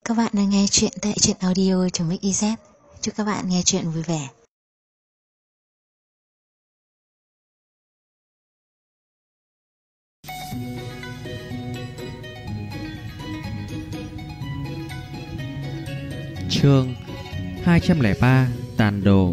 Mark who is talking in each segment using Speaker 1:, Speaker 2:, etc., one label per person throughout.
Speaker 1: Các bạn đang nghe chuyện tại truyện audio.mix.iz. Chúc các bạn nghe chuyện vui vẻ.
Speaker 2: Chương 203 Tàn đồ.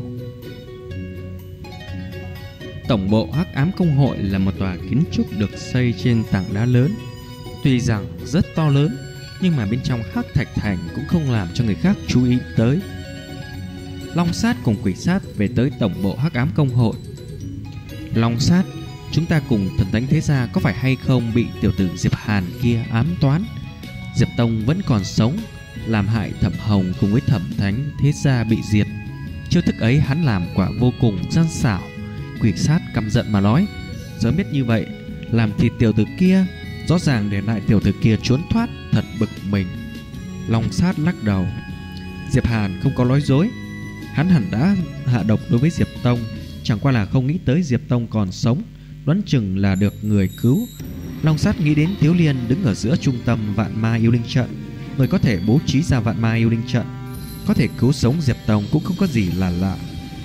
Speaker 2: Tổng bộ Hắc Ám Công hội là một tòa kiến trúc được xây trên tảng đá lớn. Tuy rằng rất to lớn, nhưng mà bên trong Hắc Thạch Thành cũng không làm cho người khác chú ý tới. Long Sát cùng Quỷ Sát về tới tổng bộ Hắc Ám Công hội. Long Sát, chúng ta cùng Thần Thánh Thế Gia có phải hay không bị tiểu tử Diệp Hàn kia ám toán? Diệp Tông vẫn còn sống, làm hại Thẩm Hồng cùng với Thẩm Thánh Thế Gia bị diệt. Chiêu thức ấy hắn làm quả vô cùng gian xảo. Quỷ Sát căm giận mà nói, sớm biết như vậy, làm thịt tiểu tử kia, rõ ràng để lại tiểu tử kia trốn thoát, thật bực mình. Long Sát lắc đầu. Diệp Hàn không có nói dối, hắn hẳn đã hạ độc đối với Diệp Tông, chẳng qua là không nghĩ tới Diệp Tông còn sống, đoán chừng là được người cứu. Long Sát nghĩ đến Thiếu Liên đứng ở giữa trung tâm Vạn Ma Yêu Linh Trận, người có thể bố trí ra Vạn Ma Yêu Linh Trận, có thể cứu sống Diệp Tông cũng không có gì là lạ.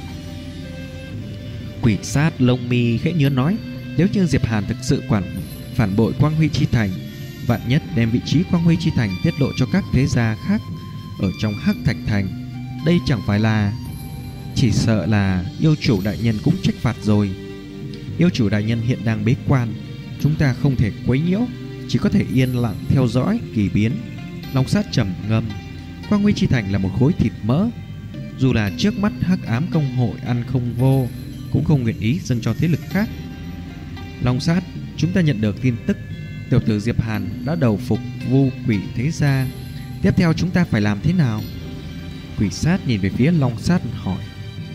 Speaker 2: Quỷ Sát lông mi khẽ nhướng nói, nếu như Diệp Hàn thực sự phản bội Quang Huy Chi Thành, vạn nhất đem vị trí Quang Huy Chi Thành tiết lộ cho các thế gia khác ở trong Hắc Thạch Thành, đây chẳng phải là, chỉ sợ là yêu chủ đại nhân cũng trách phạt rồi. Yêu chủ đại nhân hiện đang bế quan, chúng ta không thể quấy nhiễu, chỉ có thể yên lặng theo dõi kỳ biến. Long Sát trầm ngâm. Quang Huy Chi Thành là một khối thịt mỡ, dù là trước mắt Hắc Ám Công hội ăn không vô, cũng không nguyện ý dâng cho thế lực khác. Long Sát, chúng ta nhận được tin tức tiểu tử Diệp Hàn đã đầu phục Vu Quỷ Thế Gia, tiếp theo chúng ta phải làm thế nào? Quỷ Sát nhìn về phía Long Sát hỏi.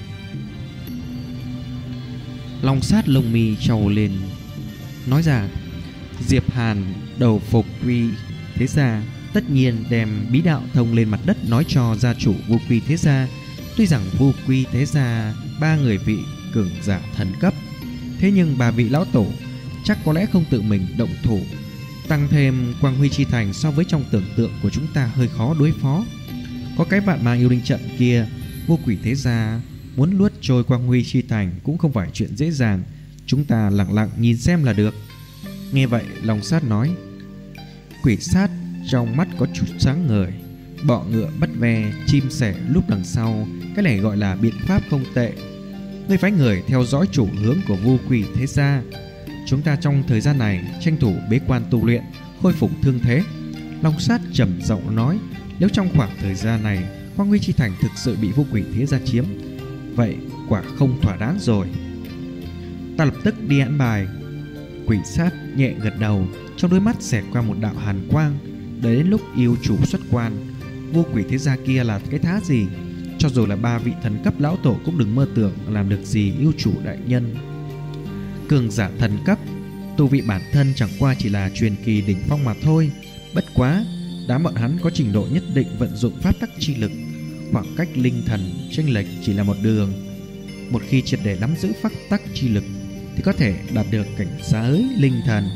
Speaker 2: Long Sát lông mi trầu lên, nói ra, Diệp Hàn đầu phục Quỷ Thế Gia, tất nhiên đem bí đạo thông lên mặt đất nói cho gia chủ Vu Quỷ Thế Gia. Tuy rằng Vu Quỷ Thế Gia 3 người vị cường giả thần cấp, thế nhưng 3 vị lão tổ chắc có lẽ không tự mình động thủ. Tăng thêm Quang Huy Chi Thành so với trong tưởng tượng của chúng ta hơi khó đối phó. Có cái Vạn Ma Yêu Linh Trận kia, Vô Quỷ Thế Gia muốn luốt trôi Quang Huy Chi Thành cũng không phải chuyện dễ dàng. Chúng ta lặng lặng nhìn xem là được. Nghe vậy Long Sát nói. Quỷ Sát trong mắt có chút sáng ngời. Bọ ngựa bắt ve, chim sẻ lúc đằng sau, cái này gọi là biện pháp không tệ. Ngươi phái người theo dõi chủ hướng của Vô Quỷ Thế Gia, chúng ta trong thời gian này tranh thủ bế quan tu luyện, khôi phục thương thế. Long Sát trầm giọng nói, nếu trong khoảng thời gian này Quang Huy Chi Thành thực sự bị Vô Quỷ Thế Gia chiếm, vậy quả không thỏa đáng rồi. Ta lập tức đi an bài. Quỷ Sát nhẹ gật đầu, trong đôi mắt xẹt qua một đạo hàn quang. Để đến lúc yêu chủ xuất quan, Vô Quỷ Thế Gia kia là cái thá gì? Cho dù là 3 vị thần cấp lão tổ cũng đừng mơ tưởng làm được gì yêu chủ đại nhân. Cường giả thần cấp, tu vị bản thân chẳng qua chỉ là truyền kỳ đỉnh phong mà thôi. Bất quá, đám bọn hắn có trình độ nhất định vận dụng pháp tắc chi lực, khoảng cách linh thần chênh lệch chỉ là một đường. Một khi triệt để nắm giữ pháp tắc chi lực thì có thể đạt được cảnh giới linh thần.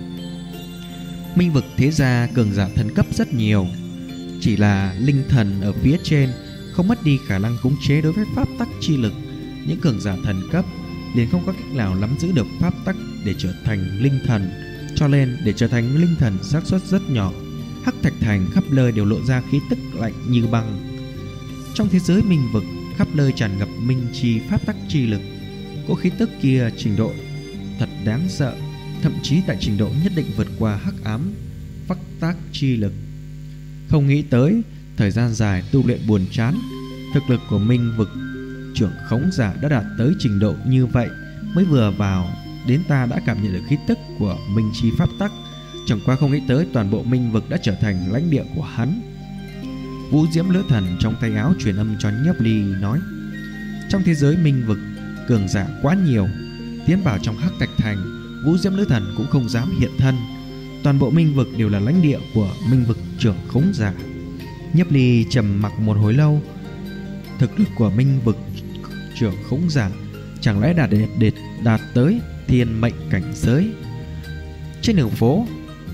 Speaker 2: Minh vực Thế Gia cường giả thần cấp rất nhiều, chỉ là linh thần ở phía trên không mất đi khả năng khống chế đối với pháp tắc chi lực. Những cường giả thần cấp liền không có cách nào nắm giữ được pháp tắc để trở thành linh thần, cho nên để trở thành linh thần xác suất rất nhỏ. Hắc Thạch Thành khắp nơi đều lộ ra khí tức lạnh như băng. Trong thế giới minh vực, khắp nơi tràn ngập minh chi pháp tắc chi lực. Cỗ khí tức kia trình độ thật đáng sợ, thậm chí tại trình độ nhất định vượt qua hắc ám pháp tắc chi lực. Không nghĩ tới thời gian dài tu luyện buồn chán, thực lực của minh vực trưởng khống giả đã đạt tới trình độ như vậy. Mới vừa vào đến ta đã cảm nhận được khí tức của minh chi pháp tắc, chẳng qua không nghĩ tới toàn bộ minh vực đã trở thành lãnh địa của hắn. Vũ Diễm Lữ Thần trong tay áo truyền âm cho Nhấp Ly nói, trong thế giới minh vực cường giả quá nhiều, tiến vào trong Hắc Thạch Thành, Vũ Diễm Lữ Thần cũng không dám hiện thân. Toàn bộ minh vực đều là lãnh địa của minh vực trưởng khống giả. Nhấp Ly trầm mặc một hồi lâu. Thực lực của minh vực trưởng khống giả chẳng lẽ đạt tới thiên mệnh cảnh giới? Trên đường phố,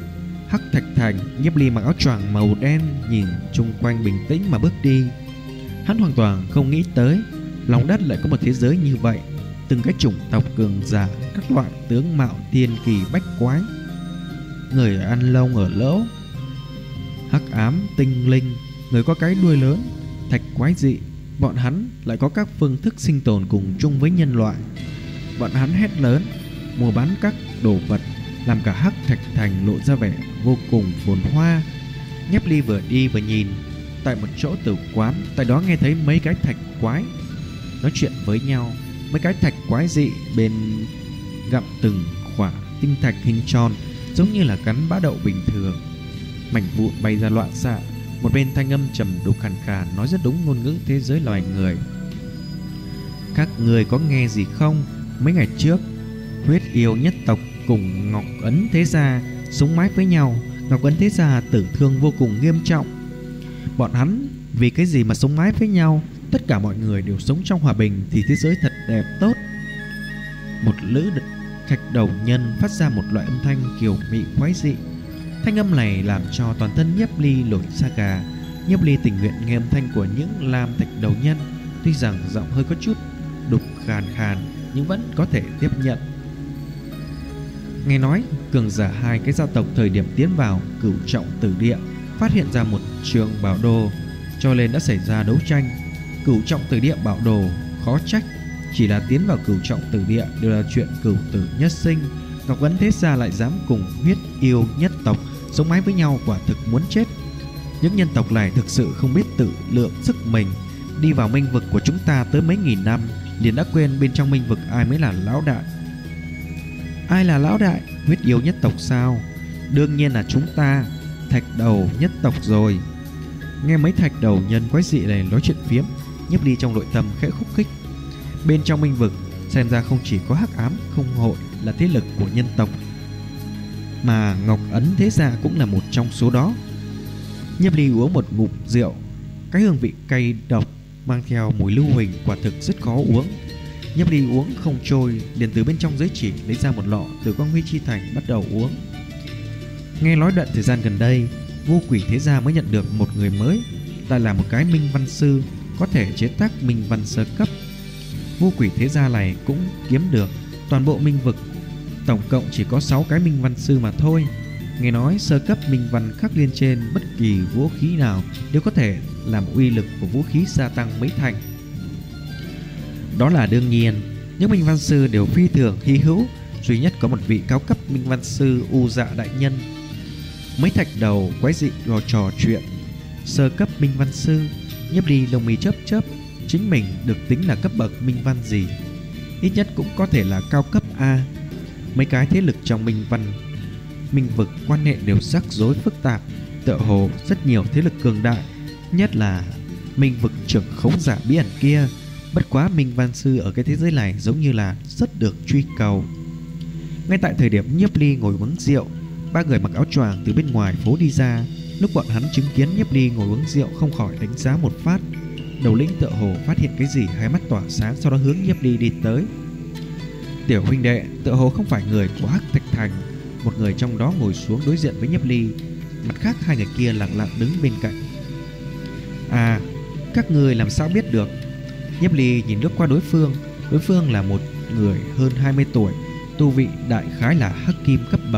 Speaker 2: Hắc Thạch Thành, Nhiếp Ly mặc áo choàng màu đen, nhìn chung quanh bình tĩnh mà bước đi. Hắn hoàn toàn không nghĩ tới lòng đất lại có một thế giới như vậy, từng cái chủng tộc cường giả, các loại tướng mạo thiên kỳ bách quái, người ăn lông ở lỗ, hắc ám, tinh linh, người có cái đuôi lớn, thạch quái dị. Bọn hắn lại có các phương thức sinh tồn cùng chung với nhân loại. Bọn hắn hét lớn, mua bán các đồ vật, làm cả Hắc Thạch Thành lộ ra vẻ vô cùng phồn hoa. Nhiếp Ly vừa đi vừa nhìn. Tại một chỗ tử quán, tại đó nghe thấy mấy cái thạch quái nói chuyện với nhau. Mấy cái thạch quái dị bên gặm từng khỏa tinh thạch hình tròn, giống như là cắn bã đậu bình thường. Mảnh vụn bay ra loạn xạ. Một bên thanh âm trầm đục khàn khàn nói rất đúng ngôn ngữ thế giới loài người. Các người có nghe gì không? Mấy ngày trước, Huyết Yêu nhất tộc cùng Ngọc Ấn Thế Gia súng mái với nhau. Ngọc Ấn Thế Gia tử thương vô cùng nghiêm trọng. Bọn hắn vì cái gì mà súng mái với nhau? Tất cả mọi người đều sống trong hòa bình thì thế giới thật đẹp tốt. Một lữ thạch đầu nhân phát ra một loại âm thanh kiều mị quái dị. Thanh âm này làm cho toàn thân Nhiếp Ly nổi da gà. Nhiếp Ly tình nguyện nghe âm thanh của những lam thạch đầu nhân, tuy rằng giọng hơi có chút đục khàn khàn nhưng vẫn có thể tiếp nhận. Nghe nói cường giả hai cái gia tộc thời điểm tiến vào Cửu Trọng Tử Địa phát hiện ra một trường bảo đồ, cho nên đã xảy ra đấu tranh. Cửu Trọng Tử Địa bảo đồ khó trách, chỉ là tiến vào Cửu Trọng Tử Địa đều là chuyện cửu tử nhất sinh. Ngọc Ấn Thế Gia lại dám cùng Huyết Yêu nhất tộc sống mái với nhau, quả thực muốn chết. Những nhân tộc này thực sự không biết tự lượng sức mình. Đi vào minh vực của chúng ta tới mấy nghìn năm, liền đã quên bên trong minh vực ai mới là lão đại. Ai là lão đại? Huyết Yêu nhất tộc sao? Đương nhiên là chúng ta, Thạch Đầu nhất tộc rồi. Nghe mấy thạch đầu nhân quái dị này nói chuyện phiếm, Nhiếp Ly trong nội tâm khẽ khúc khích. Bên trong minh vực xem ra không chỉ có Hắc Ám Không Hội là thế lực của nhân tộc, mà Ngọc Ấn Thế Gia cũng là một trong số đó. Nhiếp Ly uống một ngụm rượu, cái hương vị cay độc mang theo mùi lưu huỳnh quả thực rất khó uống. Nhiếp Ly uống không trôi, liền từ bên trong giới chỉ lấy ra một lọ từ Quang Huy Chi Thành bắt đầu uống. Nghe nói đoạn thời gian gần đây, Vô Quỷ Thế Gia mới nhận được một người mới, lại là một cái minh văn sư, có thể chế tác minh văn sơ cấp. Vô Quỷ Thế Gia này cũng kiếm được toàn bộ minh vực tổng cộng chỉ có 6 cái minh văn sư mà thôi. Nghe nói sơ cấp minh văn khắc lên trên bất kỳ vũ khí nào đều có thể làm uy lực của vũ khí gia tăng mấy thành. Đó là đương nhiên, những minh văn sư đều phi thường hy hữu, duy nhất có một vị cao cấp minh văn sư U Dạ đại nhân. Mấy thạch đầu quái dị lò trò chuyện. Sơ cấp minh văn sư, Nhiếp Ly lông mi chớp chớp, chính mình được tính là cấp bậc minh văn gì? Ít nhất cũng có thể là cao cấp A. Mấy cái thế lực trong minh văn minh vực quan hệ đều rắc rối phức tạp, tựa hồ rất nhiều thế lực cường đại, nhất là minh vực trưởng khống giả bí ẩn kia. Bất quá minh văn sư ở cái thế giới này giống như là rất được truy cầu. Ngay tại thời điểm Nhiếp Ly ngồi uống rượu, ba người mặc áo choàng từ bên ngoài phố đi ra. Lúc bọn hắn chứng kiến Nhiếp Ly ngồi uống rượu không khỏi đánh giá một phát. Đầu lĩnh tựa hồ phát hiện cái gì, hai mắt tỏa sáng, sau đó hướng Nhiếp Ly đi tới. Tiểu huynh đệ, tựa hồ không phải người của Hắc Thạch Thành. Một người trong đó ngồi xuống đối diện với Nhiếp Ly, mặt khác hai người kia lặng lặng đứng bên cạnh. À, các người làm sao biết được? Nhiếp Ly nhìn lướt qua đối phương là một người hơn 20 tuổi, tu vị đại khái là hắc kim cấp bậc.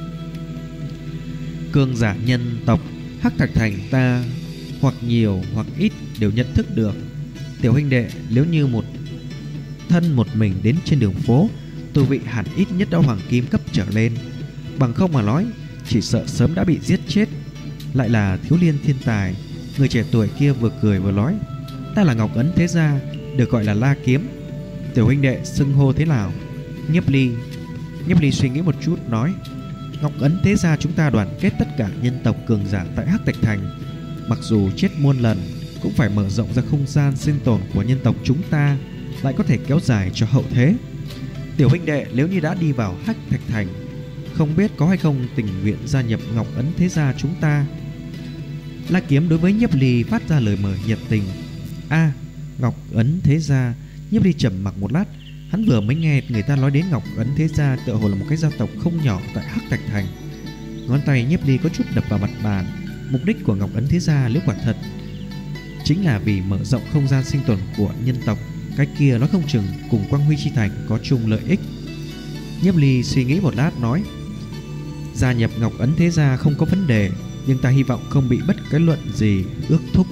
Speaker 2: Cường giả nhân tộc Hắc Thạch Thành ta hoặc nhiều hoặc ít đều nhận thức được. Tiểu huynh đệ, nếu như một thân một mình đến trên đường phố, tu vị hẳn ít nhất đã hoàng kim cấp trở lên, bằng không mà nói chỉ sợ sớm đã bị giết chết. Lại là thiếu niên thiên tài. Người trẻ tuổi kia vừa cười vừa nói, ta là Ngọc Ấn Thế Gia, được gọi là La Kiếm. Tiểu huynh đệ xưng hô thế nào? Nhiếp Ly suy nghĩ một chút nói, Ngọc Ấn Thế Gia chúng ta đoàn kết tất cả nhân tộc cường giả tại Hắc Thạch Thành, mặc dù chết muôn lần cũng phải mở rộng ra không gian sinh tồn của nhân tộc chúng ta, lại có thể kéo dài cho hậu thế. Tiểu huynh đệ nếu như đã đi vào Hắc Thạch Thành, không biết có hay không tình nguyện gia nhập Ngọc Ấn Thế Gia chúng ta? La Kiếm đối với Nhiếp Ly phát ra lời mời nhiệt tình. A, Ngọc Ấn Thế Gia. Nhiếp Ly trầm mặc một lát, hắn vừa mới nghe người ta nói đến Ngọc Ấn Thế Gia tựa hồ là một cái gia tộc không nhỏ tại Hắc Thạch Thành. Ngón tay Nhiếp Ly có chút đập vào mặt bàn. Mục đích của Ngọc Ấn Thế Gia nếu quả thật chính là vì mở rộng không gian sinh tồn của nhân tộc, cái kia nó không chừng cùng Quang Huy Chi Thành có chung lợi ích. Nhiếp Ly suy nghĩ một lát nói: gia nhập Ngọc Ấn Thế Gia không có vấn đề, nhưng ta hy vọng không bị bất cái luận gì ước thúc.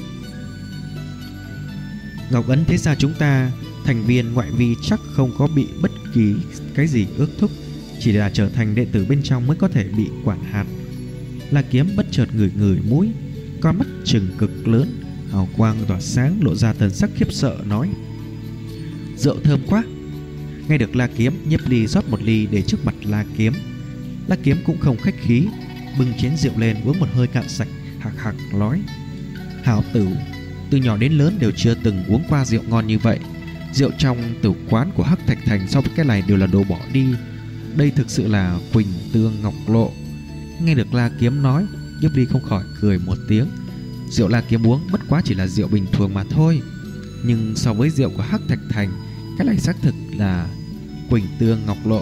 Speaker 2: Ngọc Ấn Thế Gia chúng ta thành viên ngoại vi chắc không có bị bất kỳ cái gì ước thúc, chỉ là trở thành đệ tử bên trong mới có thể bị quản hạt. La Kiếm bất chợt ngửi mũi, con mắt trừng cực lớn, hào quang tỏa sáng, lộ ra thần sắc khiếp sợ nói: rượu thơm quá. Nghe được La Kiếm, Nhiếp Ly rót một ly để trước mặt La Kiếm. La Kiếm cũng không khách khí, bưng chén rượu lên uống một hơi cạn sạch, hạc hạc nói: hảo tử, từ nhỏ đến lớn đều chưa từng uống qua rượu ngon như vậy. Rượu trong tử quán của Hắc Thạch Thành so với cái này đều là đồ bỏ đi. Đây thực sự là Quỳnh Tương Ngọc Lộ. Nghe được La Kiếm nói, Nhiếp Ly không khỏi cười một tiếng. Rượu La Kiếm uống bất quá chỉ là rượu bình thường mà thôi, nhưng so với rượu của Hắc Thạch Thành, cái này xác thực là Quỳnh Tương Ngọc Lộ.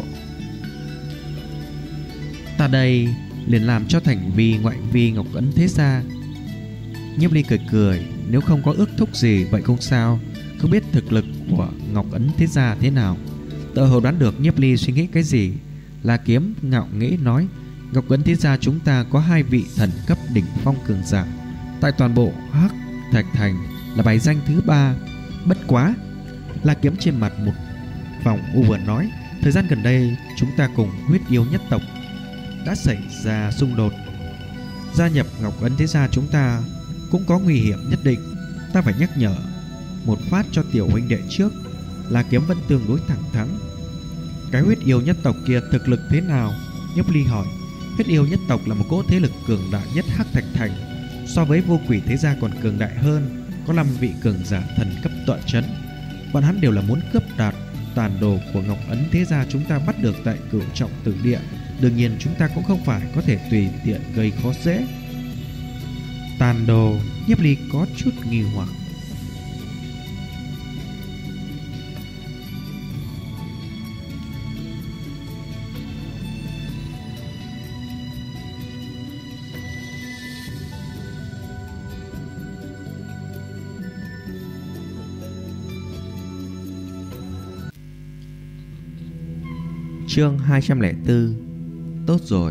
Speaker 2: Ta đây liền làm cho thành vi ngoại vi Ngọc Ấn Thế Gia. Nhiếp Ly cười, nếu không có ước thúc gì vậy không sao. Không biết thực lực của Ngọc Ấn Thế Gia thế nào. Tự hồ đoán được Nhiếp Ly suy nghĩ cái gì, La Kiếm ngạo nghễ nói: Ngọc Ấn Thế Gia chúng ta có 2 vị thần cấp đỉnh phong cường giả, tại toàn bộ Hắc Thạch Thành là bài danh thứ 3. Bất quá, La Kiếm trên mặt một vòng u buồn nói: thời gian gần đây chúng ta cùng Huyết Yêu nhất tộc đã xảy ra xung đột. Gia nhập Ngọc Ấn Thế Gia chúng ta cũng có nguy hiểm nhất định. Ta phải nhắc nhở một phát cho tiểu huynh đệ trước. La Kiếm vẫn tương đối thẳng thắn. Cái Huyết Yêu nhất tộc kia thực lực thế nào? Nhiếp Ly hỏi. Huyết Yêu nhất tộc là một cỗ thế lực cường đại nhất Hắc Thạch Thành, so với Vô Quỷ Thế Gia còn cường đại hơn, có 5 vị cường giả thần cấp tọa chấn. Bọn hắn đều là muốn cướp đoạt tàn đồ của Ngọc Ấn Thế Gia chúng ta bắt được tại Cửu Trọng Tử Địa. Đương nhiên chúng ta cũng không phải có thể tùy tiện gây khó dễ. Tàn đồ? Nhiếp Ly có chút nghi hoặc.
Speaker 3: Chương 204. Tốt rồi.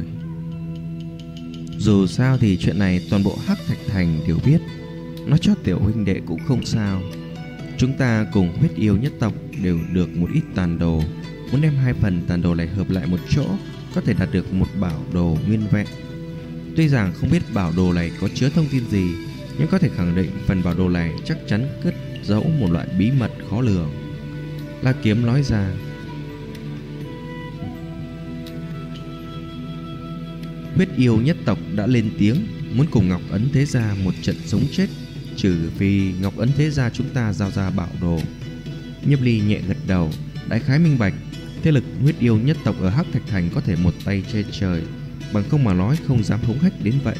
Speaker 3: Dù sao thì chuyện này toàn bộ Hắc Thạch Thành đều biết, nói cho tiểu huynh đệ cũng không sao. Chúng ta cùng Huyết Yêu nhất tộc đều được một ít tàn đồ, muốn đem 2 phần tàn đồ này hợp lại một chỗ, có thể đạt được một bảo đồ nguyên vẹn. Tuy rằng không biết bảo đồ này có chứa thông tin gì, nhưng có thể khẳng định phần bảo đồ này chắc chắn cất giấu một loại bí mật khó lường. La Kiếm nói ra. Huyết Yêu nhất tộc đã lên tiếng muốn cùng Ngọc Ấn Thế Gia một trận sống chết, trừ phi Ngọc Ấn Thế Gia chúng ta giao ra bảo đồ. Nhiếp Ly nhẹ gật đầu, đại khái minh bạch thế lực Huyết Yêu nhất tộc ở Hắc Thạch Thành có thể một tay che trời, bằng không mà nói không dám hống hách đến vậy.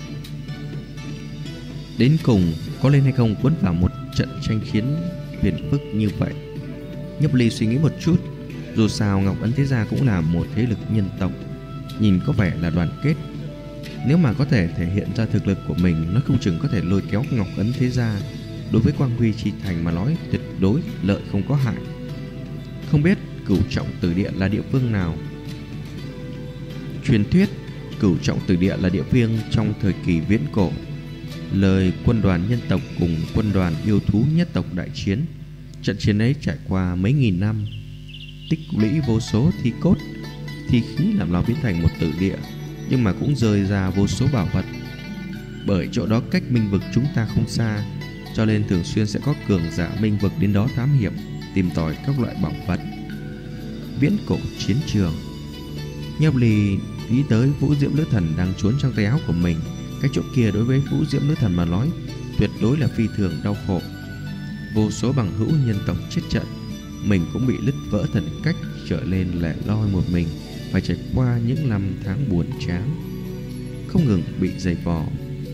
Speaker 3: Đến cùng có lên hay không cuốn vào một trận tranh chiến phiền phức như vậy. Nhiếp Ly suy nghĩ một chút, dù sao Ngọc Ấn Thế Gia cũng là một thế lực nhân tộc, nhìn có vẻ là đoàn kết. Nếu mà có thể thể hiện ra thực lực của mình, nó không chừng có thể lôi kéo Ngọc Ấn Thế Gia. Đối với Quang Huy Chi Thành mà nói, tuyệt đối lợi không có hại. Không biết Cửu Trọng Tử Địa là địa phương nào? Truyền thuyết Cửu Trọng Tử Địa là địa phương trong thời kỳ viễn cổ, lời quân đoàn nhân tộc cùng quân đoàn yêu thú nhất tộc đại chiến. Trận chiến ấy trải qua mấy nghìn năm, tích lũy vô số thi cốt, thi khí làm nó biến thành một tử địa, nhưng mà cũng rơi ra vô số bảo vật. Bởi chỗ đó cách Minh Vực chúng ta không xa, cho nên thường xuyên sẽ có cường giả Minh Vực đến đó thám hiểm, tìm tòi các loại bảo vật. Viễn cổ chiến trường. Nhiếp Ly nghĩ tới Vũ Diễm Nữ Thần đang trốn trong tay áo của mình. Cái chỗ kia đối với Vũ Diễm Nữ Thần mà nói tuyệt đối là phi thường đau khổ. Vô số bằng hữu nhân tộc chết trận, mình cũng bị lứt vỡ thần cách, trở lên lẻ loi một mình, phải trải qua những năm tháng buồn chán, không ngừng bị dày vò.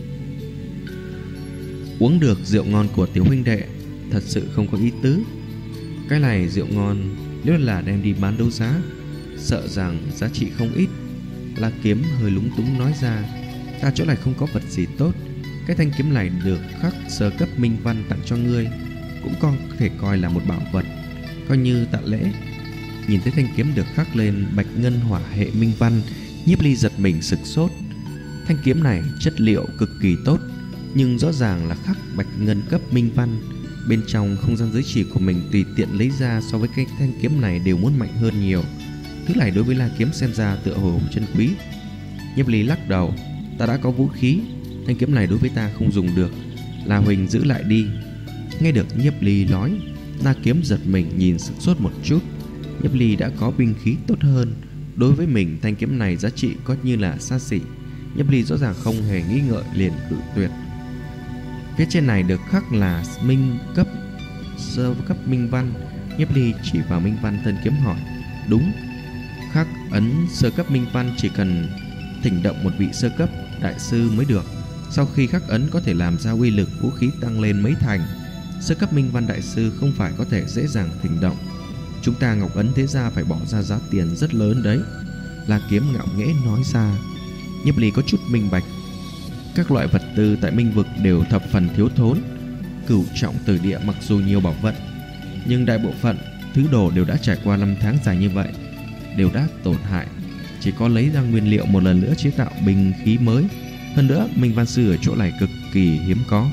Speaker 3: Uống được rượu ngon của tiểu huynh đệ thật sự không có ý tứ. Cái này rượu ngon nếu là đem đi bán đấu giá, sợ rằng giá trị không ít. La Kiếm hơi lúng túng nói ra: "Ta chỗ này không có vật gì tốt. Cái thanh kiếm này được khắc sơ cấp minh văn tặng cho ngươi, cũng có thể coi là một bảo vật, coi như tạ lễ." Nhìn thấy thanh kiếm được khắc lên bạch ngân hỏa hệ minh văn, Nhiếp Ly giật mình sửng sốt. Thanh kiếm này chất liệu cực kỳ tốt, nhưng rõ ràng là khắc bạch ngân cấp minh văn. Bên trong không gian giới chỉ của mình tùy tiện lấy ra so với cái thanh kiếm này đều muốn mạnh hơn nhiều. Thứ này đối với La Kiếm xem ra tựa hồ chân quý. Nhiếp Ly lắc đầu: "Ta đã có vũ khí, thanh kiếm này đối với ta không dùng được. La huynh giữ lại đi." Nghe được Nhiếp Ly nói, La Kiếm giật mình nhìn sửng sốt một chút. Nhiếp Ly đã có binh khí tốt hơn, đối với mình thanh kiếm này giá trị có như là xa xỉ. Nhiếp Ly rõ ràng không hề nghĩ ngợi liền cự tuyệt. Phía trên này được khắc là minh cấp sơ cấp minh văn. Nhiếp Ly chỉ vào minh văn thân kiếm hỏi: "Đúng, khắc ấn sơ cấp minh văn chỉ cần thỉnh động một vị sơ cấp đại sư mới được. Sau khi khắc ấn có thể làm ra uy lực vũ khí tăng lên mấy thành. Sơ cấp minh văn đại sư không phải có thể dễ dàng thỉnh động. Chúng ta Ngọc Ấn thế gia phải bỏ ra giá tiền rất lớn đấy." La Kiếm ngạo nghễ nói ra. Nhiếp Ly có chút minh bạch. Các loại vật tư tại Minh Vực đều thập phần thiếu thốn. Cửu trọng tử địa mặc dù nhiều bảo vật, nhưng đại bộ phận thứ đồ đều đã trải qua 5 tháng dài như vậy, đều đã tổn hại. Chỉ có lấy ra nguyên liệu một lần nữa chế tạo binh khí mới. Hơn nữa minh văn sư ở chỗ này cực kỳ hiếm có.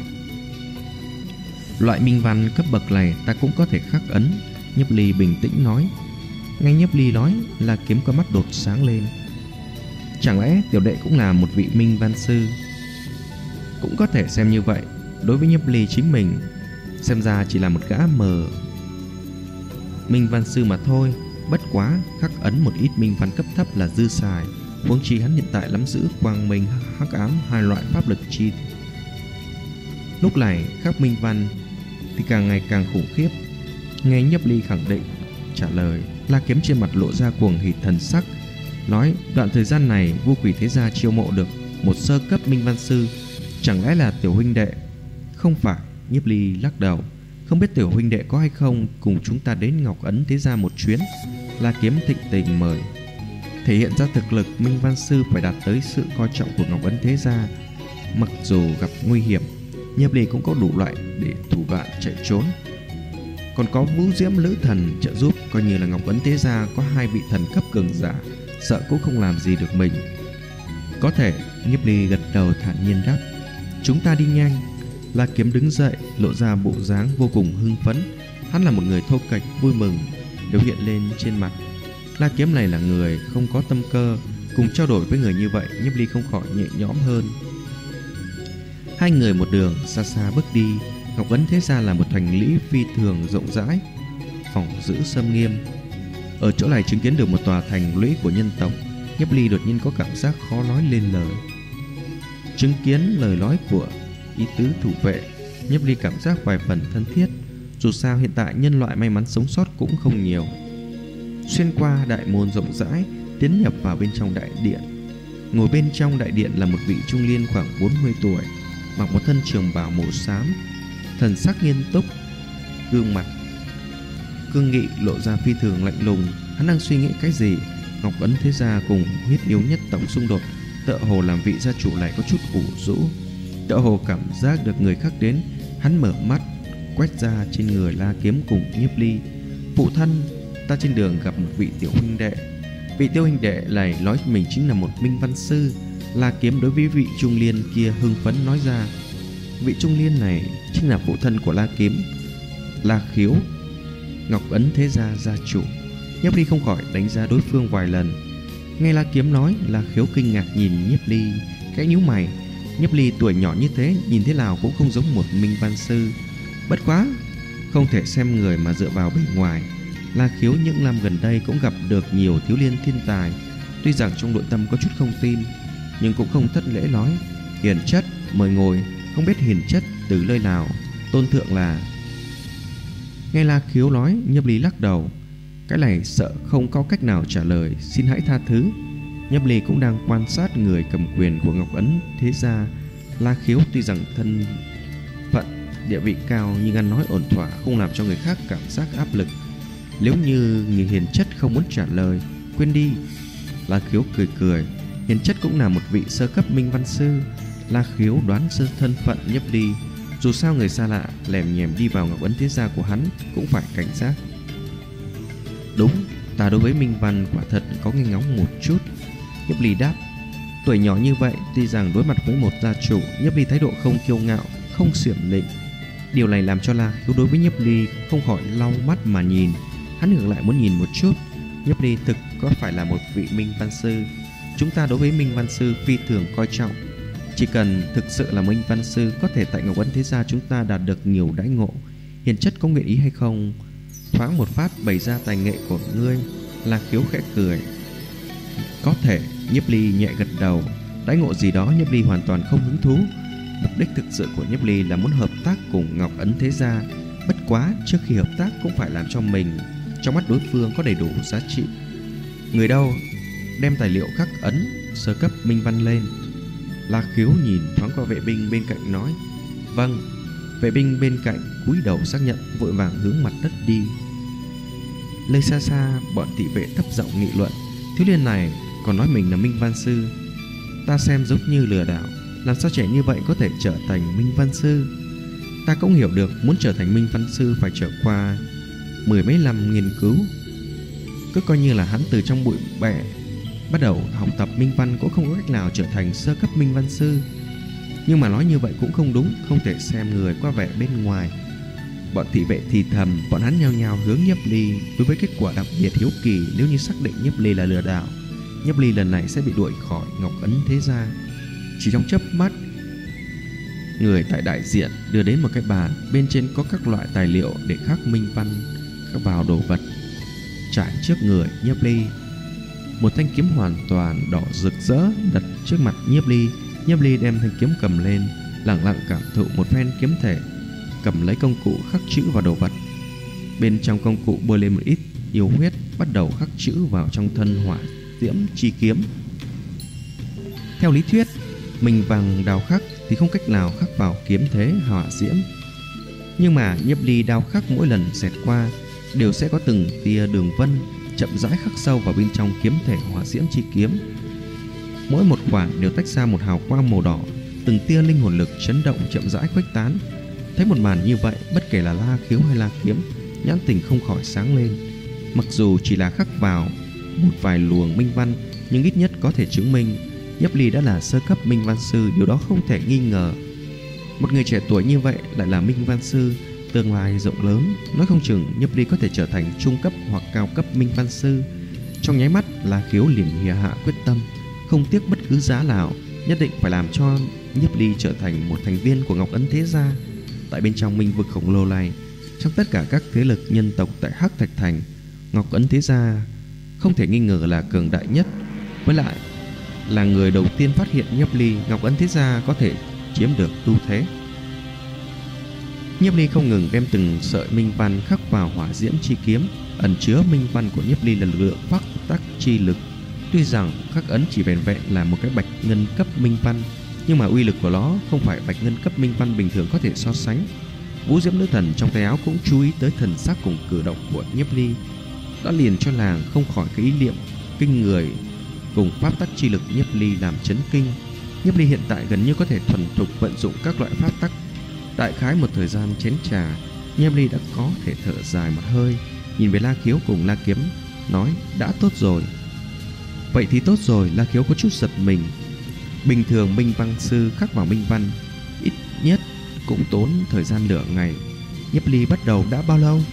Speaker 3: Loại minh văn cấp bậc này ta cũng có thể khắc ấn. Nhiếp Ly bình tĩnh nói. Nghe Nhiếp Ly nói, La Kiếm có mắt đột sáng lên. Chẳng lẽ tiểu đệ cũng là một vị minh văn sư? Cũng có thể xem như vậy. Đối với Nhiếp Ly chính mình xem ra chỉ là một gã mờ minh văn sư mà thôi. Bất quá khắc ấn một ít minh văn cấp thấp là dư xài. Huống chi hắn hiện tại nắm giữ quang minh hắc ám hai loại pháp lực chi. Lúc này khắc minh văn thì càng ngày càng khủng khiếp. Nghe Nhiếp Ly khẳng định trả lời, La Kiếm trên mặt lộ ra cuồng hỉ thần sắc, nói: "Đoạn thời gian này Vu Quỷ thế gia chiêu mộ được một sơ cấp minh văn sư, chẳng lẽ là tiểu huynh đệ?" "Không phải." Nhiếp Ly lắc đầu. "Không biết tiểu huynh đệ có hay không cùng chúng ta đến Ngọc Ấn thế gia một chuyến?" La Kiếm thịnh tình mời. Thể hiện ra thực lực minh văn sư phải đạt tới sự coi trọng của Ngọc Ấn thế gia. Mặc dù gặp nguy hiểm, Nhiếp Ly cũng có đủ loại để thủ đoạn chạy trốn. Còn có Vũ Diễm Lữ Thần trợ giúp, coi như là Ngọc Ấn thế gia có 2 vị thần cấp cường giả, sợ cũng không làm gì được mình. "Có thể." Nhiếp Ly gật đầu thản nhiên đáp. "Chúng ta đi nhanh." La Kiếm đứng dậy, lộ ra bộ dáng vô cùng hưng phấn. Hắn là một người thô kệch, vui mừng đều hiện lên trên mặt. La Kiếm này là người không có tâm cơ, cùng trao đổi với người như vậy, Nhiếp Ly không khỏi nhẹ nhõm hơn. Hai người một đường xa xa bước đi. Ngọc Ấn thế gia là một thành lũy phi thường rộng rãi, phòng giữ nghiêm nghiêm. Ở chỗ này chứng kiến được một tòa thành lũy của nhân tộc, Nhiếp Ly đột nhiên có cảm giác khó nói lên lời. Chứng kiến lời nói của ý tứ thủ vệ, Nhiếp Ly cảm giác vài phần thân thiết. Dù sao hiện tại nhân loại may mắn sống sót cũng không nhiều. Xuyên qua đại môn rộng rãi, tiến nhập vào bên trong đại điện. Ngồi bên trong đại điện là một vị trung niên khoảng 40 tuổi, mặc một thân trường bào màu xám, thần sắc nghiêm túc, gương mặt cương nghị lộ ra phi thường lạnh lùng. Hắn đang suy nghĩ cái gì? Ngọc Ấn thế gia cùng huyết yếu nhất tộc xung đột, tựa hồ làm vị gia chủ này có chút ủ rũ, tựa hồ cảm giác được người khác đến. Hắn mở mắt quét ra trên người La Kiếm cùng Nhiếp Ly. "Phụ thân, ta trên đường gặp một vị tiểu huynh đệ." Vị tiểu huynh đệ này nói mình chính là một minh văn sư. La Kiếm đối với vị trung niên kia hưng phấn nói ra. Vị trung niên này chính là phụ thân của La Kiếm, La Khiếu, Ngọc Ấn thế gia gia chủ. Nhiếp Ly không khỏi đánh giá đối phương vài lần. Nghe La Kiếm nói, La Khiếu kinh ngạc nhìn Nhiếp Ly, khẽ nhíu mày. Nhiếp Ly tuổi nhỏ như thế, nhìn thế nào cũng không giống một minh văn sư. Bất quá không thể xem người mà dựa vào bề ngoài. La Khiếu những năm gần đây cũng gặp được nhiều thiếu niên thiên tài. Tuy rằng trong nội tâm có chút không tin, nhưng cũng không thất lễ nói: "Hiền chất, mời ngồi." Không biết hiền chất từ nơi nào, tôn thượng là... Nghe La Khiếu nói, Nhiếp Ly lắc đầu. Cái này sợ không có cách nào trả lời, xin hãy tha thứ. Nhiếp Ly cũng đang quan sát người cầm quyền của Ngọc Ấn thế gia. La Khiếu tuy rằng thân phận địa vị cao, nhưng ăn nói ổn thỏa, không làm cho người khác cảm giác áp lực. Nếu như người hiền chất không muốn trả lời, quên đi. La Khiếu cười cười. hiển chất cũng là một vị sơ cấp minh văn sư. La Khiếu đoán sơ thân phận Nhiếp Ly, dù sao người xa lạ lèm nhèm đi vào Ngọc Ấn Thế Gia của hắn cũng phải cảnh giác. Đúng, ta đối với minh văn quả thật có nghe ngóng một chút, Nhiếp Ly đáp. Tuổi nhỏ như vậy, tuy rằng đối mặt với một gia chủ, Nhiếp Ly thái độ không kiêu ngạo, không xiểm lịnh. Điều này làm cho La Khiếu đối với Nhiếp Ly không khỏi lau mắt mà nhìn. Hắn ngược lại muốn nhìn một chút, Nhiếp Ly thực có phải là một vị minh văn sư. Chúng ta đối với minh văn sư phi thường coi trọng. Chỉ cần thực sự là minh văn sư, có thể tại Ngọc Ấn Thế Gia chúng ta đạt được nhiều đãi ngộ. Hiền chất có nguyện ý hay không? Thoáng một phát bày ra tài nghệ của ngươi. La Khiếu khẽ cười. Có thể. Nhiếp Ly nhẹ gật đầu. Đãi ngộ gì đó Nhiếp Ly hoàn toàn không hứng thú. Mục đích thực sự của Nhiếp Ly là muốn hợp tác cùng Ngọc Ấn Thế Gia. Bất quá trước khi hợp tác cũng phải làm cho mình trong mắt đối phương có đầy đủ giá trị. Người đâu? Đem tài liệu khắc ấn sơ cấp minh văn lên. La Khiếu nhìn thoáng qua vệ binh bên cạnh nói. Vâng. Vệ binh bên cạnh cúi đầu xác nhận, vội vàng hướng mặt đất đi. Nơi xa xa, bọn thị vệ thấp giọng nghị luận. Thiếu niên này còn nói mình là minh văn sư, ta xem giống như lừa đảo. Làm sao trẻ như vậy có thể trở thành minh văn sư? Ta cũng hiểu được, muốn trở thành minh văn sư phải trải qua mười mấy năm nghiên cứu. Cứ coi như là hắn từ trong bụi bẹ bắt đầu học tập minh văn cũng không có cách nào trở thành sơ cấp minh văn sư. Nhưng mà nói như vậy cũng không đúng, không thể xem người qua vẻ bên ngoài. Bọn thị vệ thì thầm, bọn hắn nhao nhao hướng Nhiếp Ly. Đối với kết quả đặc biệt hiếu kỳ, nếu như xác định Nhiếp Ly là lừa đảo, Nhiếp Ly lần này sẽ bị đuổi khỏi Ngọc Ấn Thế Gia. Chỉ trong chớp mắt, người tại đại diện đưa đến một cái bàn, bên trên có các loại tài liệu để khắc minh văn khắc vào đồ vật. Trải trước người Nhiếp Ly, một thanh kiếm hoàn toàn đỏ rực rỡ đặt trước mặt Nhiếp Ly. Nhiếp Ly đem thanh kiếm cầm lên, lặng lặng cảm thụ một phen kiếm thể, cầm lấy công cụ khắc chữ vào đồ vật. Bên trong công cụ bôi lên một ít yêu huyết, bắt đầu khắc chữ vào trong thân hỏa diễm chi kiếm. Theo lý thuyết, mình vàng đào khắc thì không cách nào khắc vào kiếm thế hỏa diễm. Nhưng mà Nhiếp Ly đao khắc mỗi lần xẹt qua đều sẽ có từng tia đường vân chậm rãi khắc sâu vào bên trong kiếm thể hỏa diễm chi kiếm. Mỗi một khoảng đều tách ra một hào quang màu đỏ, từng tia linh hồn lực chấn động chậm rãi khuếch tán. Thấy một màn như vậy, bất kể là La Khiếu hay La Kiếm, nhãn tình không khỏi sáng lên. Mặc dù chỉ là khắc vào một vài luồng minh văn, nhưng ít nhất có thể chứng minh Nhiếp Ly đã là sơ cấp minh văn sư, điều đó không thể nghi ngờ. Một người trẻ tuổi như vậy lại là minh văn sư, tương lai rộng lớn, nói không chừng Nhiếp Ly có thể trở thành trung cấp hoặc cao cấp minh văn sư. Trong nháy mắt, La Khiếu liền hạ quyết tâm, không tiếc bất cứ giá nào, nhất định phải làm cho Nhiếp Ly trở thành một thành viên của Ngọc Ấn Thế Gia. Tại bên trong minh vực khổng lồ này, trong tất cả các thế lực nhân tộc tại Hắc Thạch Thành, Ngọc Ấn Thế Gia không thể nghi ngờ là cường đại nhất. Với lại là người đầu tiên phát hiện Nhiếp Ly, Ngọc Ấn Thế Gia có thể chiếm được ưu thế. Nhiếp Ly không ngừng đem từng sợi minh văn khắc vào hỏa diễm chi kiếm. Ẩn chứa minh văn của Nhiếp Ly là lực lượng pháp tắc chi lực. Tuy rằng khắc ấn chỉ vẹn vẹn là một cái bạch ngân cấp minh văn, nhưng mà uy lực của nó không phải bạch ngân cấp minh văn bình thường có thể so sánh. Vũ Diễm nữ thần trong tay áo cũng chú ý tới thần sắc cùng cử động của Nhiếp Ly, đã liền cho nàng không khỏi cái ý niệm kinh người cùng pháp tắc chi lực Nhiếp Ly làm chấn kinh. Nhiếp Ly hiện tại gần như có thể thuần thục vận dụng các loại pháp tắc. Đại khái một thời gian chén trà, Nhiếp Ly đã có thể thở dài một hơi, nhìn về La Khiếu cùng La Kiếm, nói: đã tốt rồi. Vậy thì tốt rồi. La Khiếu có chút giật mình. Bình thường minh văn sư khắc vào minh văn ít nhất cũng tốn thời gian nửa ngày. Nhiếp Ly bắt đầu đã bao lâu?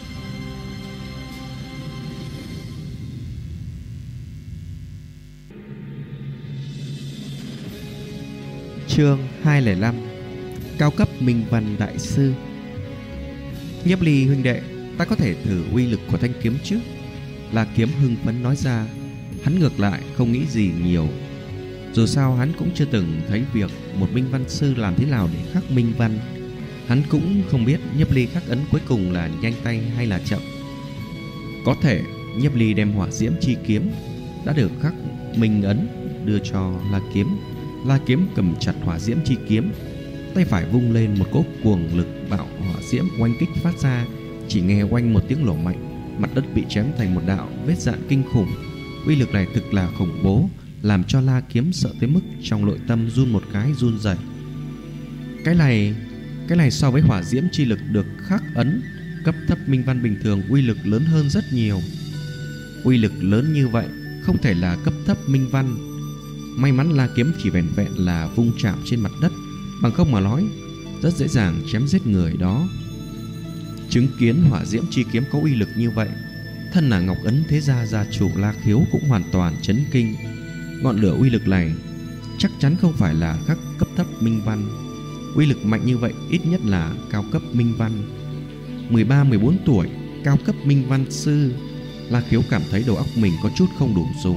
Speaker 3: Chương 205: Cao cấp minh văn đại sư. Nhiếp Ly huynh đệ, ta có thể thử uy lực của thanh kiếm chứ? La Kiếm hưng phấn nói ra. Hắn ngược lại không nghĩ gì nhiều, dù sao hắn cũng chưa từng thấy việc một minh văn sư làm thế nào để khắc minh văn. Hắn cũng không biết Nhiếp Ly khắc ấn cuối cùng là nhanh tay hay là chậm. Có thể Nhiếp Ly đem hỏa diễm chi kiếm đã được khắc minh ấn đưa cho La Kiếm. La Kiếm cầm chặt hỏa diễm chi kiếm, tay phải vung lên, một cỗ cuồng lực bạo hỏa diễm oanh kích phát ra. Chỉ nghe oanh một tiếng nổ mạnh, mặt đất bị chém thành một đạo vết rạn kinh khủng. Uy lực này thực là khủng bố, làm cho La Kiếm sợ tới mức trong nội tâm run một cái run rẩy. Cái này so với hỏa diễm chi lực được khắc ấn cấp thấp minh văn bình thường uy lực lớn hơn rất nhiều. Uy lực lớn như vậy không thể là cấp thấp minh văn. May mắn La Kiếm chỉ vẻn vẹn là vung chạm trên mặt đất, bằng không mà nói rất dễ dàng chém giết người đó. Chứng kiến hỏa diễm chi kiếm có uy lực như vậy, thân là Ngọc Ấn Thế Gia gia chủ La Khiếu cũng hoàn toàn chấn kinh. Ngọn lửa uy lực này chắc chắn không phải là các cấp thấp minh văn. Uy lực mạnh như vậy ít nhất là cao cấp minh văn. 13-14 tuổi, cao cấp minh văn sư. La Khiếu cảm thấy đầu óc mình có chút không đủ dùng.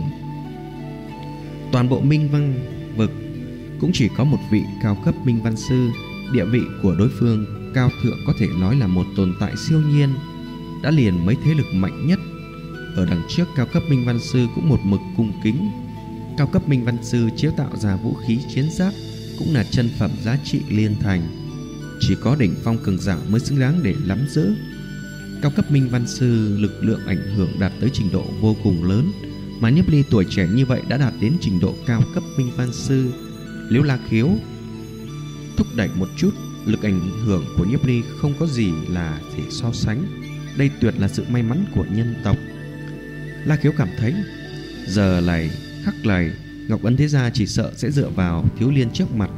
Speaker 3: Toàn bộ minh văn vực cũng chỉ có một vị cao cấp minh văn sư. Địa vị của đối phương cao thượng có thể nói là một tồn tại siêu nhiên, đã liền mấy thế lực mạnh nhất ở đằng trước cao cấp minh văn sư cũng một mực cung kính. Cao cấp minh văn sư chế tạo ra vũ khí chiến giáp cũng là chân phẩm giá trị liên thành, chỉ có đỉnh phong cường giả mới xứng đáng để nắm giữ. Cao cấp minh văn sư lực lượng ảnh hưởng đạt tới trình độ vô cùng lớn, mà Nhiếp Ly tuổi trẻ như vậy đã đạt đến trình độ cao cấp minh văn sư. Nếu La Khiếu thúc đẩy một chút, lực ảnh hưởng của Nhiếp Ly không có gì là để so sánh. Đây tuyệt là sự may mắn của nhân tộc. La Khiếu cảm thấy giờ này khắc này Ngọc Ấn Thế Gia chỉ sợ sẽ dựa vào Thiếu Liên trước mặt.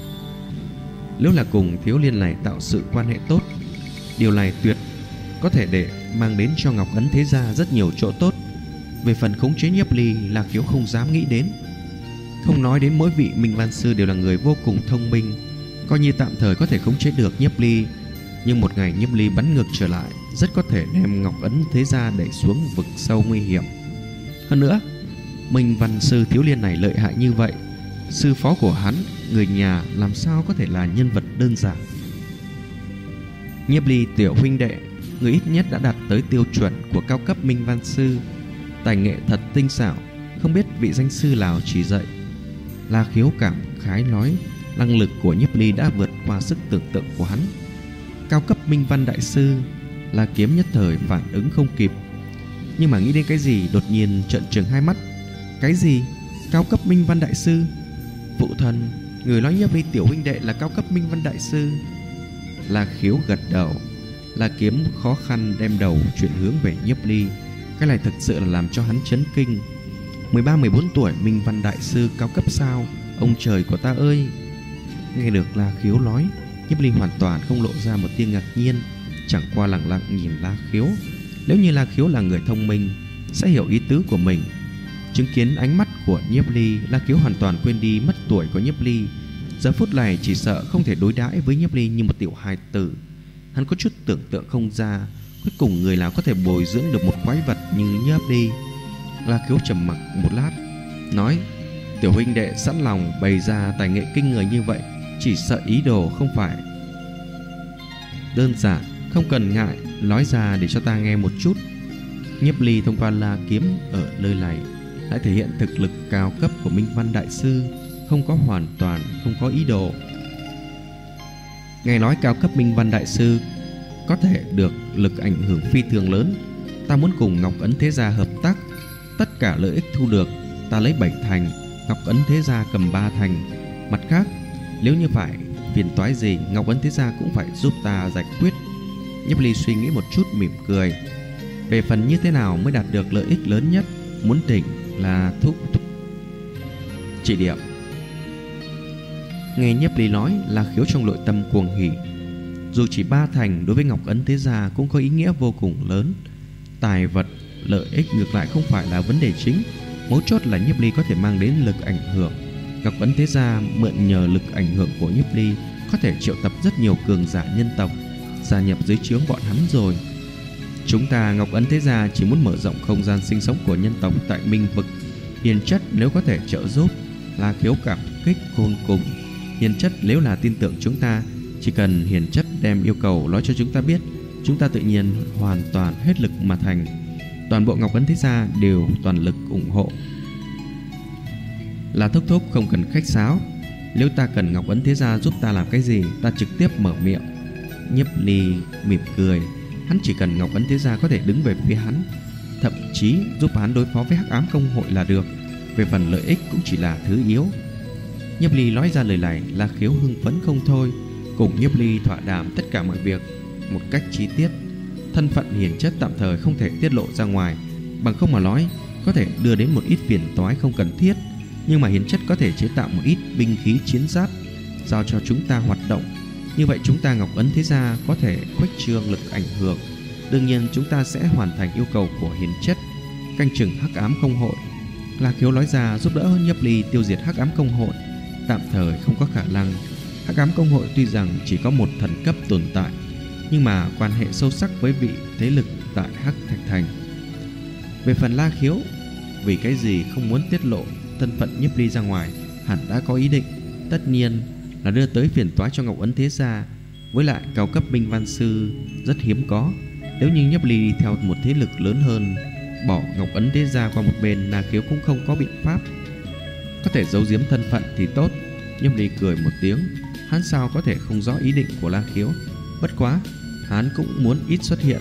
Speaker 3: Nếu là cùng Thiếu Liên này tạo sự quan hệ tốt, điều này tuyệt có thể để mang đến cho Ngọc Ấn Thế Gia rất nhiều chỗ tốt. Về phần khống chế Nhiếp Ly, La Khiếu không dám nghĩ đến. Không nói đến mỗi vị minh văn sư đều là người vô cùng thông minh, coi như tạm thời có thể khống chế được Nhiếp Ly, nhưng một ngày Nhiếp Ly bắn ngược trở lại, rất có thể đem Ngọc Ấn Thế Gia đẩy xuống vực sâu nguy hiểm. Hơn nữa, minh văn sư Thiếu Liên này lợi hại như vậy, sư phó của hắn, người nhà làm sao có thể là nhân vật đơn giản. Nhiếp Ly tiểu huynh đệ, người ít nhất đã đạt tới tiêu chuẩn của cao cấp minh văn sư, tài nghệ thật tinh xảo, không biết vị danh sư nào chỉ dạy. La Khiếu cảm khái nói, năng lực của Nhiếp Ly đã vượt qua sức tưởng tượng của hắn. Cao cấp minh văn đại sư. La Kiếm nhất thời phản ứng không kịp, nhưng mà nghĩ đến cái gì đột nhiên trợn trừng hai mắt. Cái gì? Cao cấp minh văn đại sư? Phụ thân, người nói Nhiếp Ly tiểu huynh đệ là cao cấp minh văn đại sư. La Khiếu gật đầu. La Kiếm khó khăn đem đầu chuyển hướng về Nhiếp Ly. Cái này thực sự là làm cho hắn chấn kinh. 13-14 tuổi minh văn đại sư cao cấp sao? Ông trời của ta ơi! Nghe được La Khiếu nói, Nhiếp Ly hoàn toàn không lộ ra một tia ngạc nhiên, chẳng qua lặng lặng nhìn La Khiếu. Nếu như La Khiếu là người thông minh, sẽ hiểu ý tứ của mình. Chứng kiến ánh mắt của Nhiếp Ly, La Khiếu hoàn toàn quên đi mất tuổi của Nhiếp Ly. Giờ phút này chỉ sợ không thể đối đãi với Nhiếp Ly như một tiểu hài tử. Hắn có chút tưởng tượng không ra, cuối cùng người nào có thể bồi dưỡng được một quái vật như Nhiếp Ly. La Khiếu trầm mặc một lát, nói: tiểu huynh đệ sẵn lòng bày ra tài nghệ kinh người như vậy, chỉ sợ ý đồ không phải đơn giản, không cần ngại, nói ra để cho ta nghe một chút. Nhiếp Ly thông qua La Kiếm ở nơi này lại thể hiện thực lực cao cấp của minh văn đại sư, không có hoàn toàn không có ý đồ. Nghe nói cao cấp minh văn đại sư có thể được lực ảnh hưởng phi thường lớn. Ta muốn cùng Ngọc Ấn Thế Gia hợp tác, tất cả lợi ích thu được ta lấy 7 thành, Ngọc Ấn Thế Gia cầm 3 thành. Mặt khác, nếu như phải phiền toái gì, Ngọc Ấn Thế Gia cũng phải giúp ta giải quyết. Nhiếp Ly suy nghĩ một chút mỉm cười. Về phần như thế nào mới đạt được lợi ích lớn nhất, muốn tỉnh là thúc chỉ điểm. Nghe Nhiếp Ly nói, La Khiếu trong nội tâm cuồng hỉ. Dù chỉ 3 thành đối với Ngọc Ấn Thế Gia cũng có ý nghĩa vô cùng lớn. Tài vật, lợi ích ngược lại không phải là vấn đề chính, mấu chốt là Nhiếp Ly có thể mang đến lực ảnh hưởng. Ngọc Ấn Thế Gia mượn nhờ lực ảnh hưởng của Nhiếp Ly có thể triệu tập rất nhiều cường giả nhân tộc gia nhập dưới trướng bọn hắn rồi. Chúng ta Ngọc Ấn Thế Gia chỉ muốn mở rộng không gian sinh sống của nhân tộc tại Minh Vực. Hiền chất nếu có thể trợ giúp, La Khiếu cảm kích khôn cùng. Hiền chất nếu là tin tưởng chúng ta, chỉ cần hiền chất đem yêu cầu nói cho chúng ta biết, chúng ta tự nhiên hoàn toàn hết lực mà thành. Toàn bộ Ngọc Ấn Thế Gia đều toàn lực ủng hộ. Là thúc thúc không cần khách sáo, nếu ta cần Ngọc Ấn Thế Gia giúp ta làm cái gì, ta trực tiếp mở miệng. Nhiếp Ly mỉm cười, hắn chỉ cần Ngọc Ấn Thế Gia có thể đứng về phía hắn, thậm chí giúp hắn đối phó với Hắc Ám Công Hội là được. Về phần lợi ích cũng chỉ là thứ yếu. Nhiếp Ly nói ra lời này, La Khiếu hưng phấn không thôi, cùng Nhiếp Ly thỏa đàm tất cả mọi việc một cách chi tiết. Thân phận hiền chất tạm thời không thể tiết lộ ra ngoài, bằng không mà nói có thể đưa đến một ít phiền toái không cần thiết. Nhưng mà hiền chất có thể chế tạo một ít binh khí chiến giáp giao cho chúng ta hoạt động. Như vậy chúng ta Ngọc Ấn Thế Gia có thể khuếch trương lực ảnh hưởng. Đương nhiên chúng ta sẽ hoàn thành yêu cầu của hiền chất, canh chừng Hắc Ám Công Hội. La Khiếu nói ra giúp đỡ Nhiếp Ly tiêu diệt Hắc Ám Công Hội tạm thời không có khả năng. Hắc Ám Công Hội tuy rằng chỉ có một thần cấp tồn tại, nhưng mà quan hệ sâu sắc với vị thế lực tại Hắc Thạch Thành. Về phần La Khiếu, vì cái gì không muốn tiết lộ thân phận Nhiếp Ly ra ngoài, hẳn đã có ý định, tất nhiên là đưa tới phiền toái cho Ngọc Ấn Thế Gia. Với lại cao cấp minh văn sư rất hiếm có. Nếu như Nhiếp Ly đi theo một thế lực lớn hơn, bỏ Ngọc Ấn Thế Gia qua một bên, La Khiếu cũng không có biện pháp. Có thể giấu giếm thân phận thì tốt. Nhiếp Ly cười một tiếng, hắn sao có thể không rõ ý định của La Khiếu. Bất quá hắn cũng muốn ít xuất hiện.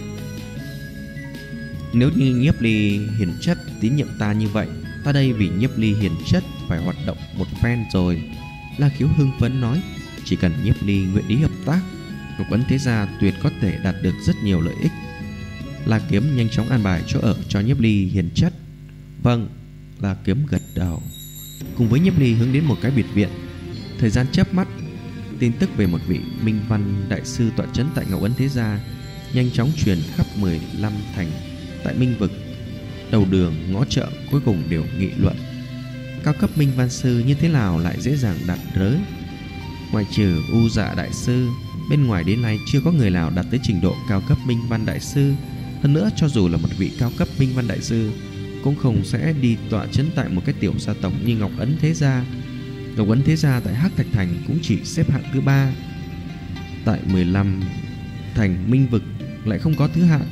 Speaker 3: Nếu như Nhiếp Ly hiền chất tín nhiệm ta như vậy, ta đây vì Nhiếp Ly hiền chất phải hoạt động một phen rồi. La Khiếu hưng phấn nói, chỉ cần Nhiếp Ly nguyện ý hợp tác, Ngọc Ấn Thế Gia tuyệt có thể đạt được rất nhiều lợi ích. La Kiếm nhanh chóng an bài chỗ ở cho Nhiếp Ly hiền chất. Vâng, La Kiếm gật đầu, cùng với Nhiếp Ly hướng đến một cái biệt viện. Thời gian chớp mắt, tin tức về một vị minh văn đại sư tọa trấn tại Ngọc Ấn Thế Gia nhanh chóng truyền khắp 15 thành tại Minh Vực. Đầu đường ngõ chợ cuối cùng đều nghị luận, cao cấp minh văn sư như thế nào lại dễ dàng đạt tới. Ngoại trừ U Dạ đại sư, bên ngoài đến nay chưa có người nào đạt tới trình độ cao cấp minh văn đại sư. Hơn nữa, cho dù là một vị cao cấp minh văn đại sư cũng không sẽ đi tọa trấn tại một cái tiểu gia tộc như Ngọc Ấn Thế Gia. Ngọc Ấn Thế Gia tại Hắc Thạch Thành cũng chỉ xếp hạng thứ 3. Tại 15 thành Minh Vực lại không có thứ hạng.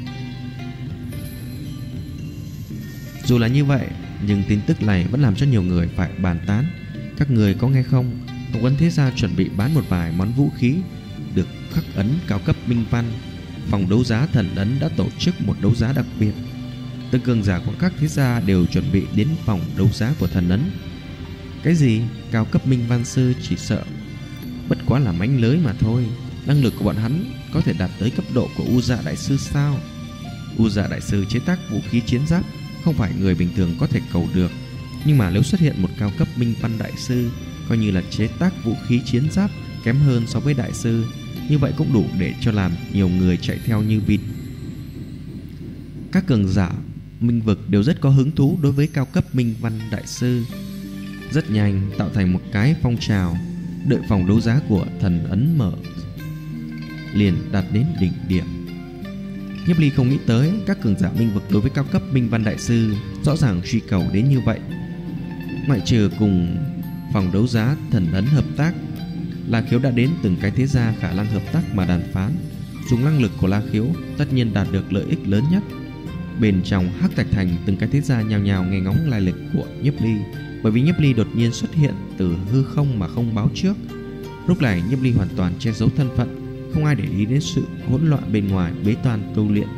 Speaker 3: Dù là như vậy, nhưng tin tức này vẫn làm cho nhiều người phải bàn tán. Các người có nghe không? Ngọc Ấn Thế Gia chuẩn bị bán một vài món vũ khí được khắc ấn cao cấp minh văn. Phòng đấu giá Thần Ấn đã tổ chức một đấu giá đặc biệt. Từng cường giả của các thế gia đều chuẩn bị đến phòng đấu giá của Thần Ấn. Cái gì? Cao cấp minh văn sư chỉ sợ bất quá là mánh lới mà thôi. Năng lực của bọn hắn có thể đạt tới cấp độ của U Dạ đại sư sao? U Dạ đại sư chế tác vũ khí chiến giáp không phải người bình thường có thể cầu được. Nhưng mà nếu xuất hiện một cao cấp minh văn đại sư, coi như là chế tác vũ khí chiến giáp kém hơn so với đại sư, như vậy cũng đủ để cho làm nhiều người chạy theo như vịt. Các cường giả Minh Vực đều rất có hứng thú đối với cao cấp minh văn đại sư. Rất nhanh tạo thành một cái phong trào. Đợi phòng đấu giá của Thần Ấn mở liền đạt đến đỉnh điểm. Nhiếp Ly không nghĩ tới các cường giả Minh Vực đối với cao cấp minh văn đại sư rõ ràng truy cầu đến như vậy. Ngoại trừ cùng phòng đấu giá Thần Ấn hợp tác, La Khiếu đã đến từng cái thế gia khả năng hợp tác mà đàm phán. Dùng năng lực của La Khiếu tất nhiên đạt được lợi ích lớn nhất. Bên trong Hắc Thạch Thành, từng cái thế gia nhào nhào nghe ngóng lai lịch của Nhiếp Ly, bởi vì Nhiếp Ly đột nhiên xuất hiện từ hư không mà không báo trước. Lúc này Nhiếp Ly hoàn toàn che giấu thân phận, không ai để ý đến sự hỗn loạn bên ngoài bế toan tu luyện.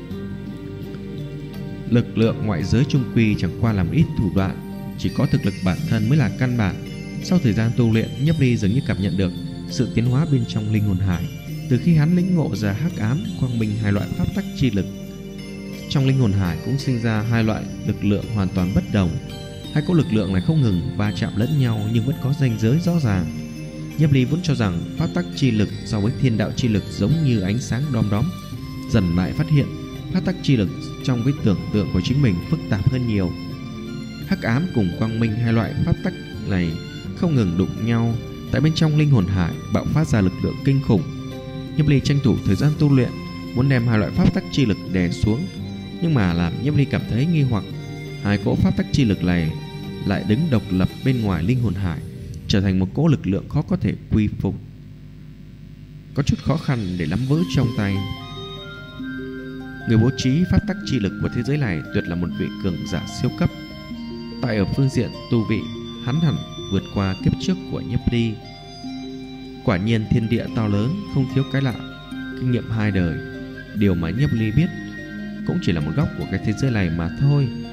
Speaker 3: Lực lượng ngoại giới trung quy chẳng qua làm ít thủ đoạn, chỉ có thực lực bản thân mới là căn bản. Sau thời gian tu luyện, Nhiếp Ly dường như cảm nhận được sự tiến hóa bên trong linh hồn hải. Từ khi hắn lĩnh ngộ ra hắc ám, quang minh hai loại pháp tắc chi lực, trong linh hồn hải cũng sinh ra hai loại lực lượng hoàn toàn bất đồng. Hai cỗ lực lượng này không ngừng va chạm lẫn nhau nhưng vẫn có ranh giới rõ ràng. Nhiếp Ly vốn cho rằng pháp tắc chi lực so với thiên đạo chi lực giống như ánh sáng đom đóm, dần lại phát hiện pháp tắc chi lực trong với tưởng tượng của chính mình phức tạp hơn nhiều. Hắc ám cùng quang minh hai loại pháp tắc này không ngừng đụng nhau, tại bên trong linh hồn hải bạo phát ra lực lượng kinh khủng. Nhiếp Ly tranh thủ thời gian tu luyện, muốn đem hai loại pháp tắc chi lực đè xuống, nhưng mà làm Nhiếp Ly cảm thấy nghi hoặc, hai cỗ pháp tắc chi lực này lại đứng độc lập bên ngoài linh hồn hải, trở thành một cỗ lực lượng khó có thể quy phục, có chút khó khăn để nắm vững trong tay. Người bố trí pháp tắc chi lực của thế giới này tuyệt là một vị cường giả siêu cấp. Tại ở phương diện tu vị, hắn hẳn vượt qua kiếp trước của Nhiếp Ly. Quả nhiên thiên địa to lớn, không thiếu cái lạ. Kinh nghiệm 2 đời, điều mà Nhiếp Ly biết cũng chỉ là một góc của cái thế giới này mà thôi.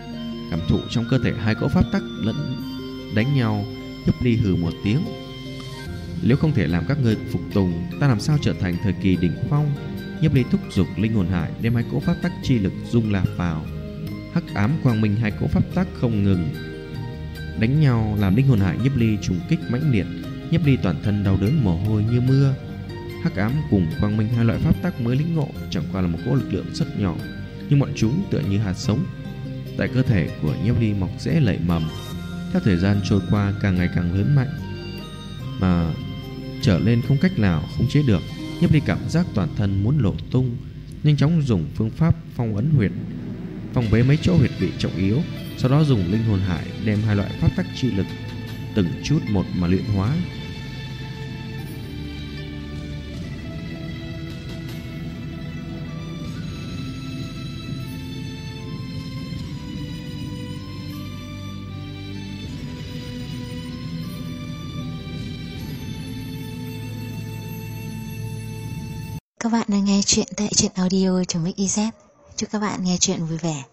Speaker 3: Cảm thụ trong cơ thể hai cỗ pháp tắc lẫn đánh nhau, Nhiếp Ly hừ một tiếng. Nếu không thể làm các ngươi phục tùng, ta làm sao trở thành thời kỳ đỉnh phong? Nhiếp Ly thúc giục linh hồn hải đem hai cỗ pháp tắc chi lực dung nạp vào. Hắc ám quang minh hai cỗ pháp tắc không ngừng đánh nhau, làm linh hồn hải Nhiếp Ly trùng kích mãnh liệt. Nhiếp Ly toàn thân đau đớn, mồ hôi như mưa. Hắc ám cùng quang minh, hai loại pháp tắc mới lĩnh ngộ, chẳng qua là một cỗ lực lượng rất nhỏ, nhưng bọn chúng tựa như hạt giống tại cơ thể của Nhiếp Ly mọc rễ nảy mầm. Theo thời gian trôi qua, càng ngày càng lớn mạnh, mà trở lên không cách nào khống chế được. Nhiếp Ly cảm giác toàn thân muốn nổ tung, nhanh chóng dùng phương pháp phong ấn huyệt, phong bế mấy chỗ huyệt vị trọng yếu, sau đó dùng linh hồn hải đem hai loại pháp tắc chi lực từng chút một mà luyện hóa.
Speaker 1: Các bạn đang nghe chuyện tại truyện audio.mix.iz. Chúc các bạn nghe chuyện vui vẻ.